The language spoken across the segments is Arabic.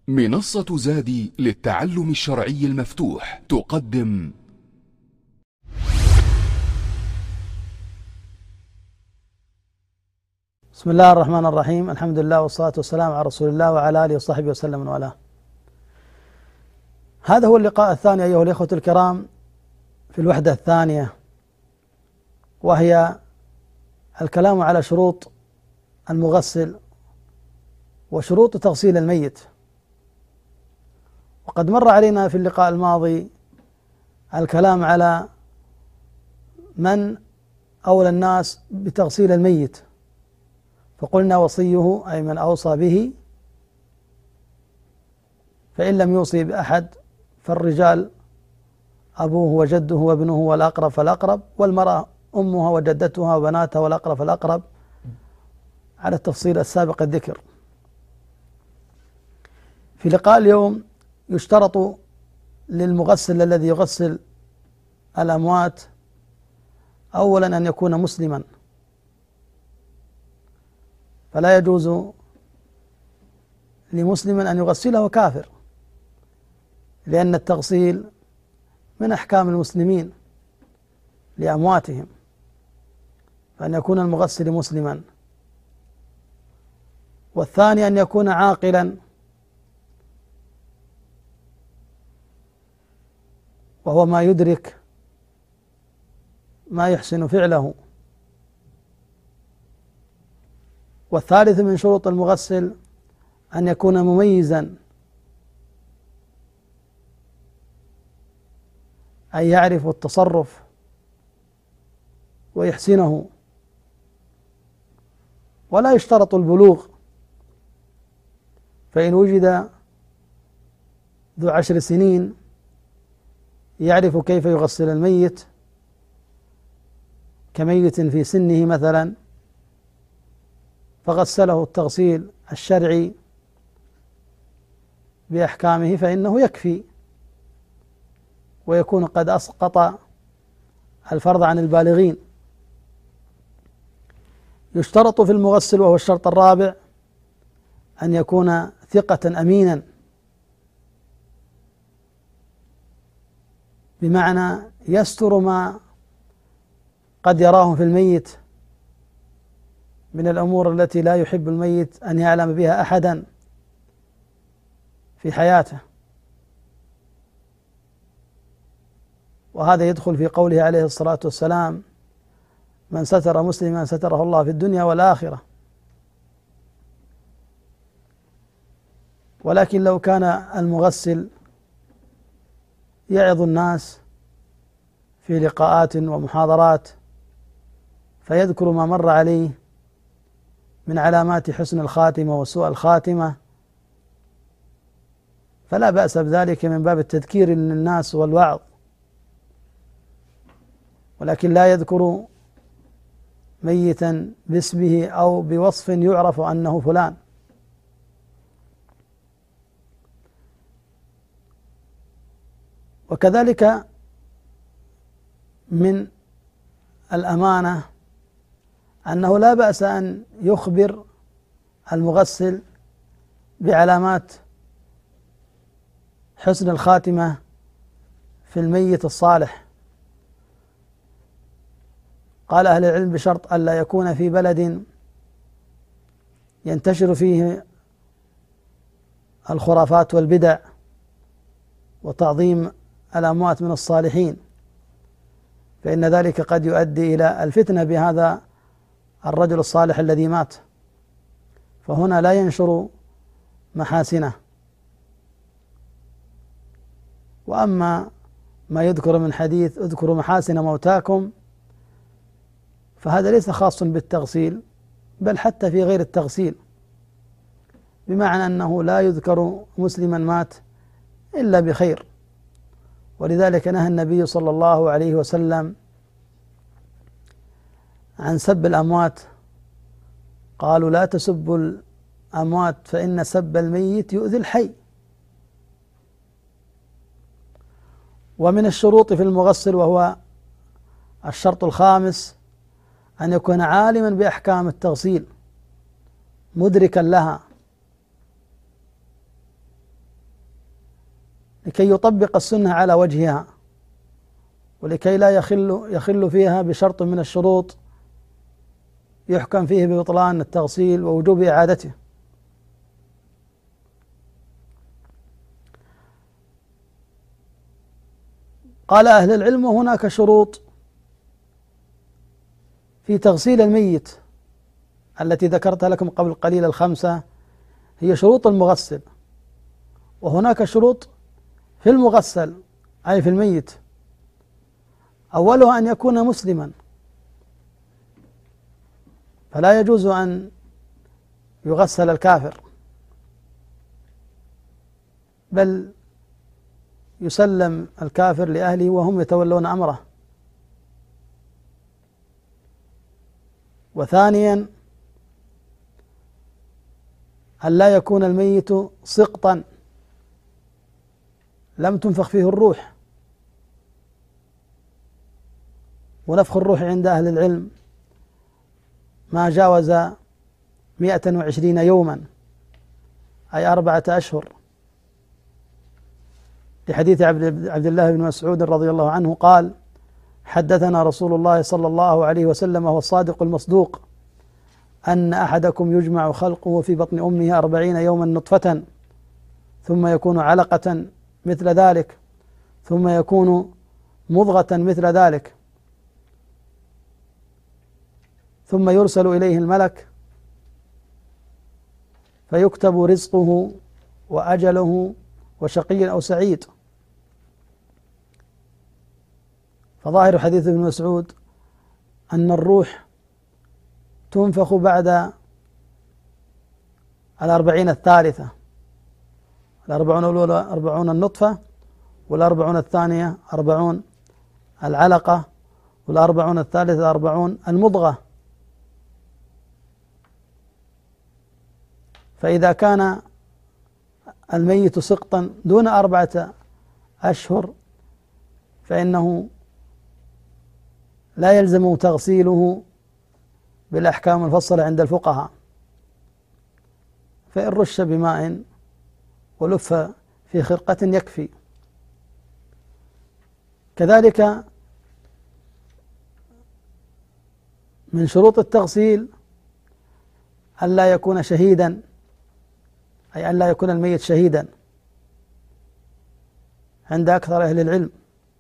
منصة زادي للتعلم الشرعي المفتوح تقدم بسم الله الرحمن الرحيم. الحمد لله والصلاة والسلام على رسول الله وعلى آله وصحبه وسلم من والاه. هذا هو اللقاء الثاني أيها الإخوة الكرام في الوحدة الثانية، وهي الكلام على شروط المغسل وشروط تغسيل الميت. وقد مر علينا في اللقاء الماضي الكلام على من أولى الناس بتغسيل الميت، فقلنا وصيه أي من أوصى به، فإن لم يوصي بأحد فالرجال أبوه وجده وابنه والأقرب فالأقرب، والمرأة أمها وجدتها وبناتها والأقرب فالأقرب، على التفصيل السابق الذكر. في لقاء اليوم يشترط للمغسل الذي يغسل الأموات أولا أن يكون مسلما، فلا يجوز لمسلم أن يغسله كافر، لأن التغسيل من أحكام المسلمين لأمواتهم، فأن يكون المغسل مسلما. والثاني أن يكون عاقلا، وهو ما يدرك ما يحسن فعله. والثالث من شروط المغسل أن يكون مميزا، أي يعرف التصرف ويحسنه، ولا يشترط البلوغ، فإن وجد ذو 10 سنين يعرف كيف يغسل الميت كميت في سنه مثلا، فغسله التغسيل الشرعي بأحكامه فإنه يكفي، ويكون قد أسقط الفرض عن البالغين. يشترط في المغسل، وهو الشرط الرابع، أن يكون ثقة أمينا، بمعنى يستر ما قد يراه في الميت من الأمور التي لا يحب الميت أن يعلم بها أحدا في حياته. وهذا يدخل في قوله عليه الصلاة والسلام: من ستر مسلما ستره الله في الدنيا والآخرة. ولكن لو كان المغسل يعظ الناس في لقاءات ومحاضرات فيذكر ما مر عليه من علامات حسن الخاتمة وسوء الخاتمة، فلا بأس بذلك من باب التذكير للناس والوعظ، ولكن لا يذكر ميتا باسمه أو بوصف يعرف أنه فلان. وكذلك من الأمانة أنه لا بأس أن يخبر المغسل بعلامات حسن الخاتمة في الميت الصالح. قال أهل العلم بشرط ألا يكون في بلد ينتشر فيه الخرافات والبدع وتعظيم الأموات من الصالحين، فإن ذلك قد يؤدي إلى الفتنة بهذا الرجل الصالح الذي مات، فهنا لا ينشر محاسنه. وأما ما يذكر من حديث اذكروا محاسن موتاكم، فهذا ليس خاص بالتغسيل، بل حتى في غير التغسيل، بمعنى أنه لا يذكر مسلما مات إلا بخير. ولذلك نهى النبي صلى الله عليه وسلم عن سب الأموات، قالوا لا تسبوا الأموات فإن سب الميت يؤذي الحي. ومن الشروط في المغسل، وهو الشرط الخامس، أن يكون عالما بأحكام التغسيل مدركا لها، لكي يطبق السنة على وجهها، ولكي لا يخل فيها بشرط من الشروط يحكم فيه ببطلان التغسيل ووجوب إعادته. قال أهل العلم: وهناك شروط في تغسيل الميت التي ذكرتها لكم قبل قليل، ال5 هي شروط المغسل، وهناك شروط في المغسل أي في الميت. أولها أن يكون مسلما، فلا يجوز أن يغسل الكافر، بل يسلم الكافر لأهله وهم يتولون أمره. وثانيا أن لا يكون الميت سقطا لم تنفخ فيه الروح، ونفخ الروح عند أهل العلم ما جاوز 120 يوما، أي 4 أشهر، لحديث عبد الله بن مسعود رضي الله عنه قال: حدثنا رسول الله صلى الله عليه وسلم وهو الصادق المصدوق أن أحدكم يجمع خلقه في بطن أمه 40 يوما نطفة، ثم يكون علقة مثل ذلك، ثم يكون مضغة مثل ذلك، ثم يرسل إليه الملك فيكتب رزقه وأجله وشقي أو سعيد. فظاهر حديث ابن مسعود أن الروح تنفخ بعد 40 الثالثة، 40 الأولى 40 النطفة، 40 الثانية 40 العلقة، 40 الثالثة 40 المضغة. فإذا كان الميت سقطا دون 4 أشهر فإنه لا يلزم تغسيله بالأحكام المفصلة عند الفقهاء، فإن رش بماء ولف في خرقة يكفي. كذلك من شروط التغسيل ألا يكون شهيدا، أي أن لا يكون الميت شهيدا عند أكثر أهل العلم،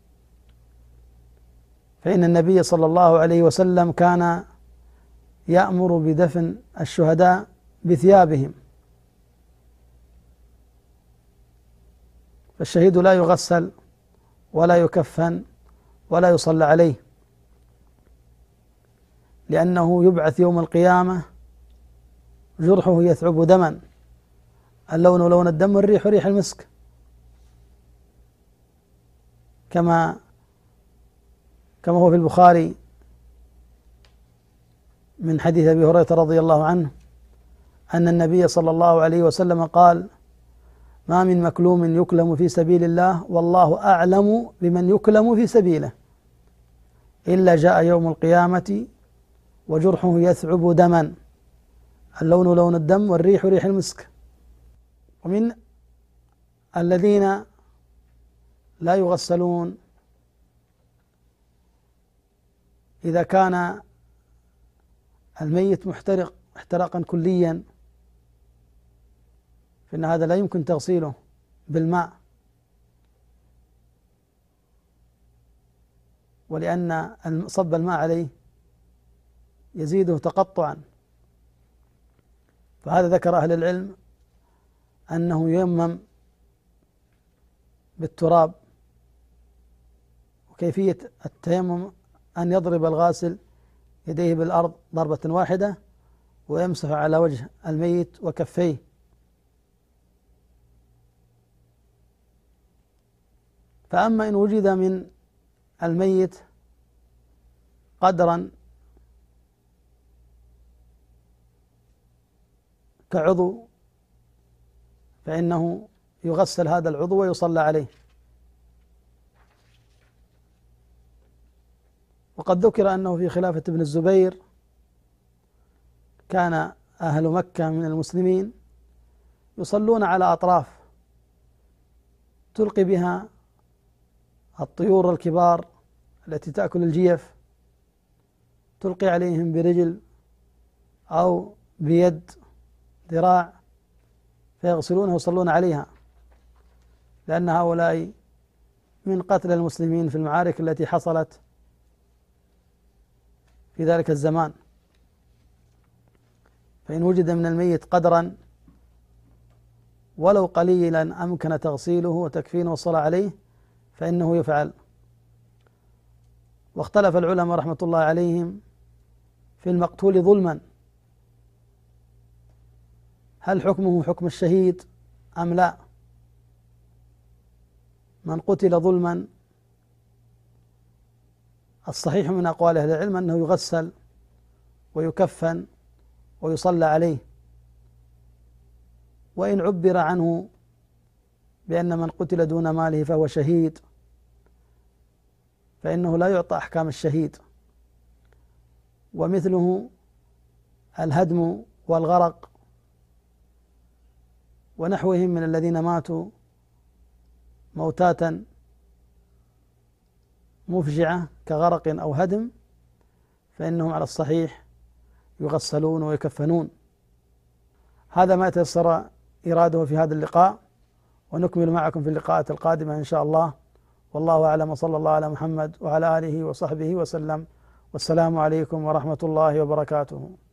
فإن النبي صلى الله عليه وسلم كان يأمر بدفن الشهداء بثيابهم، فالشهيد لا يغسل ولا يكفن ولا يصلى عليه، لأنه يبعث يوم القيامة جرحه يثعب دما، اللون لون الدم والريح ريح المسك، كما هو في البخاري من حديث أبي هريرة رضي الله عنه أن النبي صلى الله عليه وسلم قال: ما من مكلوم يكلم في سبيل الله والله أعلم بمن يكلم في سبيله إلا جاء يوم القيامة وجرحه يثعب دما، اللون لون الدم والريح ريح المسك. ومن الذين لا يغسلون إذا كان الميت محترق احتراقا كليا، فإن هذا لا يمكن تغسيله بالماء، ولأن صب الماء عليه يزيده تقطعا. فهذا ذكر أهل العلم أنه ييمم بالتراب، وكيفية التيمم أن يضرب الغاسل يديه بالأرض ضربة واحدة ويمسح على وجه الميت وكفيه. فأما إن وجد من الميت قدرا كعضو فإنه يغسل هذا العضو ويصلى عليه. وقد ذكر أنه في خلافة ابن الزبير كان أهل مكة من المسلمين يصلون على أطراف تلقي بها الطيور الكبار التي تأكل الجيف، تلقي عليهم برجل أو بيد ذراع فيغسلونها ويصلون عليها، لأن هؤلاء من قتل المسلمين في المعارك التي حصلت في ذلك الزمان. فإن وجد من الميت قدرا ولو قليلا أمكن تغسيله وتكفينه والصلاة عليه فإنه يفعل. واختلف العلماء رحمة الله عليهم في المقتول ظلما، هل حكمه حكم الشهيد أم لا؟ من قتل ظلما الصحيح من أقوال أهل العلم أنه يغسل ويكفن ويصلى عليه، وإن عبر عنه بأن من قتل دون ماله فهو شهيد فإنه لا يعطى أحكام الشهيد، ومثله الهدم والغرق ونحوهم من الذين ماتوا موتاتا مفجعة كغرق أو هدم فإنهم على الصحيح يغسلون ويكفنون. هذا ما تيسر إراده في هذا اللقاء، ونكمل معكم في اللقاءات القادمة إن شاء الله، والله أعلم، وصلى الله على محمد وعلى آله وصحبه وسلم، والسلام عليكم ورحمة الله وبركاته.